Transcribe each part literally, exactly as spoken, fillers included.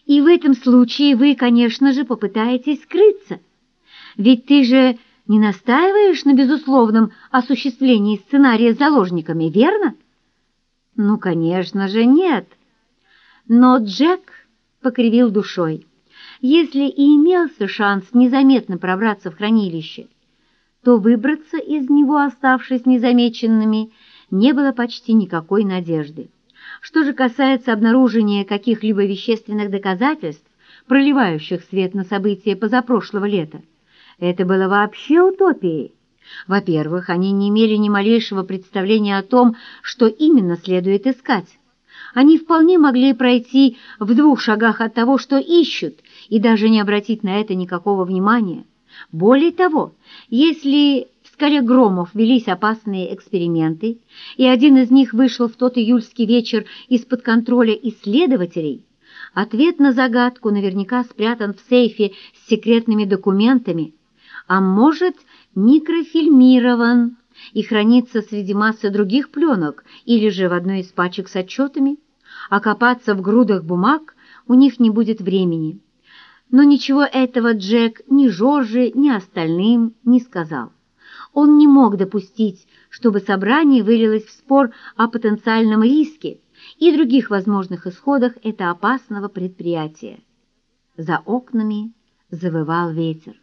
И в этом случае вы, конечно же, попытаетесь скрыться. Ведь ты же не настаиваешь на безусловном осуществлении сценария с заложниками, верно? Ну, конечно же, нет. Но Джек покривил душой. Если и имелся шанс незаметно пробраться в хранилище, то выбраться из него, оставшись незамеченными, не было почти никакой надежды. Что же касается обнаружения каких-либо вещественных доказательств, проливающих свет на события позапрошлого лета, это было вообще утопией. Во-первых, они не имели ни малейшего представления о том, что именно следует искать. Они вполне могли пройти в двух шагах от того, что ищут, и даже не обратить на это никакого внимания. Более того, если в скале Громов велись опасные эксперименты, и один из них вышел в тот июльский вечер из-под контроля исследователей, ответ на загадку наверняка спрятан в сейфе с секретными документами, а может, микрофильмирован и хранится среди массы других пленок или же в одной из пачек с отчетами, а копаться в грудах бумаг у них не будет времени. Но ничего этого Джек ни Жорже, ни остальным не сказал. Он не мог допустить, чтобы собрание вылилось в спор о потенциальном риске и других возможных исходах этого опасного предприятия. За окнами завывал ветер.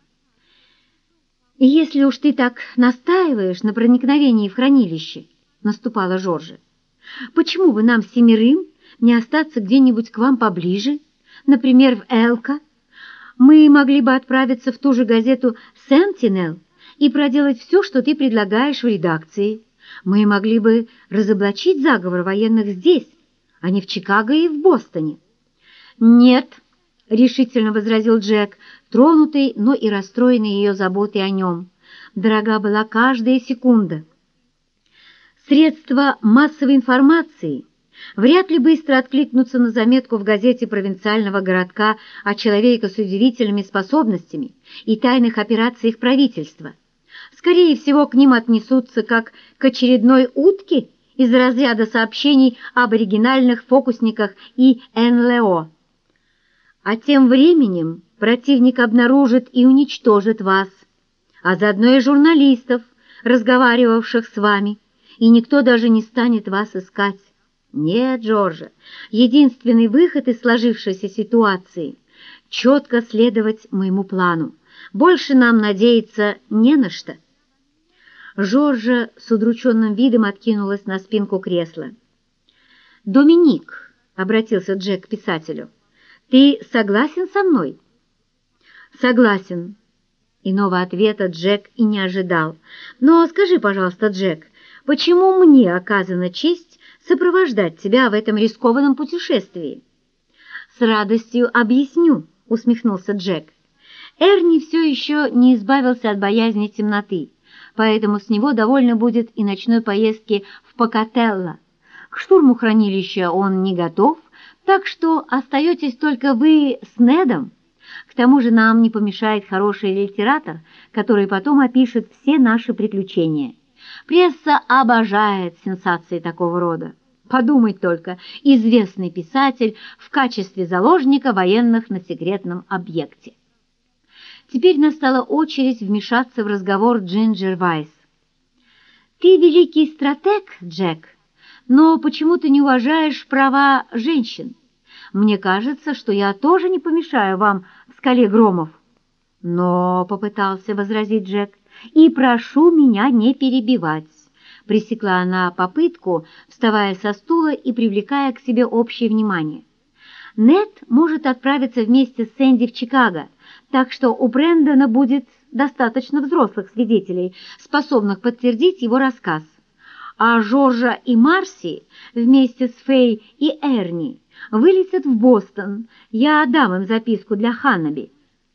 «И если уж ты так настаиваешь на проникновении в хранилище, — наступала Жоржа, — почему бы нам семерым не остаться где-нибудь к вам поближе, например, в Элко? Мы могли бы отправиться в ту же газету «Сентинел» и проделать все, что ты предлагаешь в редакции. Мы могли бы разоблачить заговор военных здесь, а не в Чикаго и в Бостоне». «Нет», — решительно возразил Джек, тронутый, но и расстроенный ее заботой о нем. Дорога была каждая секунда. Средства массовой информации вряд ли быстро откликнутся на заметку в газете провинциального городка о человеке с удивительными способностями и тайных операциях правительства. Скорее всего, к ним отнесутся как к очередной утке из разряда сообщений об оригинальных фокусниках и эн эл о. А тем временем противник обнаружит и уничтожит вас, а заодно и журналистов, разговаривавших с вами, и никто даже не станет вас искать. Нет, Джорджа, единственный выход из сложившейся ситуации — четко следовать моему плану. Больше нам надеяться не на что. Жоржа с удрученным видом откинулась на спинку кресла. «Доминик», — обратился Джек к писателю, — «ты согласен со мной?» «Согласен». Иного ответа Джек и не ожидал. «Но скажи, пожалуйста, Джек, почему мне оказана честь сопровождать тебя в этом рискованном путешествии?» «С радостью объясню», — усмехнулся Джек. «Эрни все еще не избавился от боязни темноты, поэтому с него довольно будет и ночной поездки в Покателло. К штурму хранилища он не готов, так что остаетесь только вы с Недом. К тому же нам не помешает хороший литератор, который потом опишет все наши приключения. Пресса обожает сенсации такого рода. Подумать только, известный писатель в качестве заложника военных на секретном объекте». Теперь настала очередь вмешаться в разговор Джинджер Вайс. «Ты великий стратег, Джек, но почему ты не уважаешь права женщин? Мне кажется, что я тоже не помешаю вам в скале Громов». «Но», — попытался возразить Джек, — «и прошу меня не перебивать», — пресекла она попытку, вставая со стула и привлекая к себе общее внимание. «Нед может отправиться вместе с Сэнди в Чикаго, так что у Брэндона будет достаточно взрослых свидетелей, способных подтвердить его рассказ. А Жоржа и Марси вместе с Фэй и Эрни вылетят в Бостон. Я дам им записку для Ханнаби.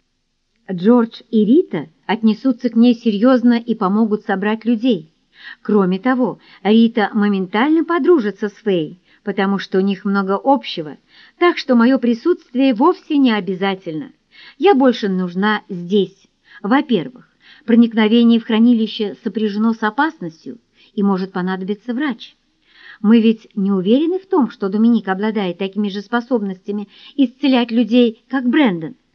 Джордж и Рита отнесутся к ней серьезно и помогут собрать людей. Кроме того, Рита моментально подружится с Фэй, потому что у них много общего, так что мое присутствие вовсе не обязательно. Я больше нужна здесь. Во-первых, проникновение в хранилище сопряжено с опасностью, и может понадобиться врач. Мы ведь не уверены в том, что Доминик обладает такими же способностями исцелять людей, как Брэндон,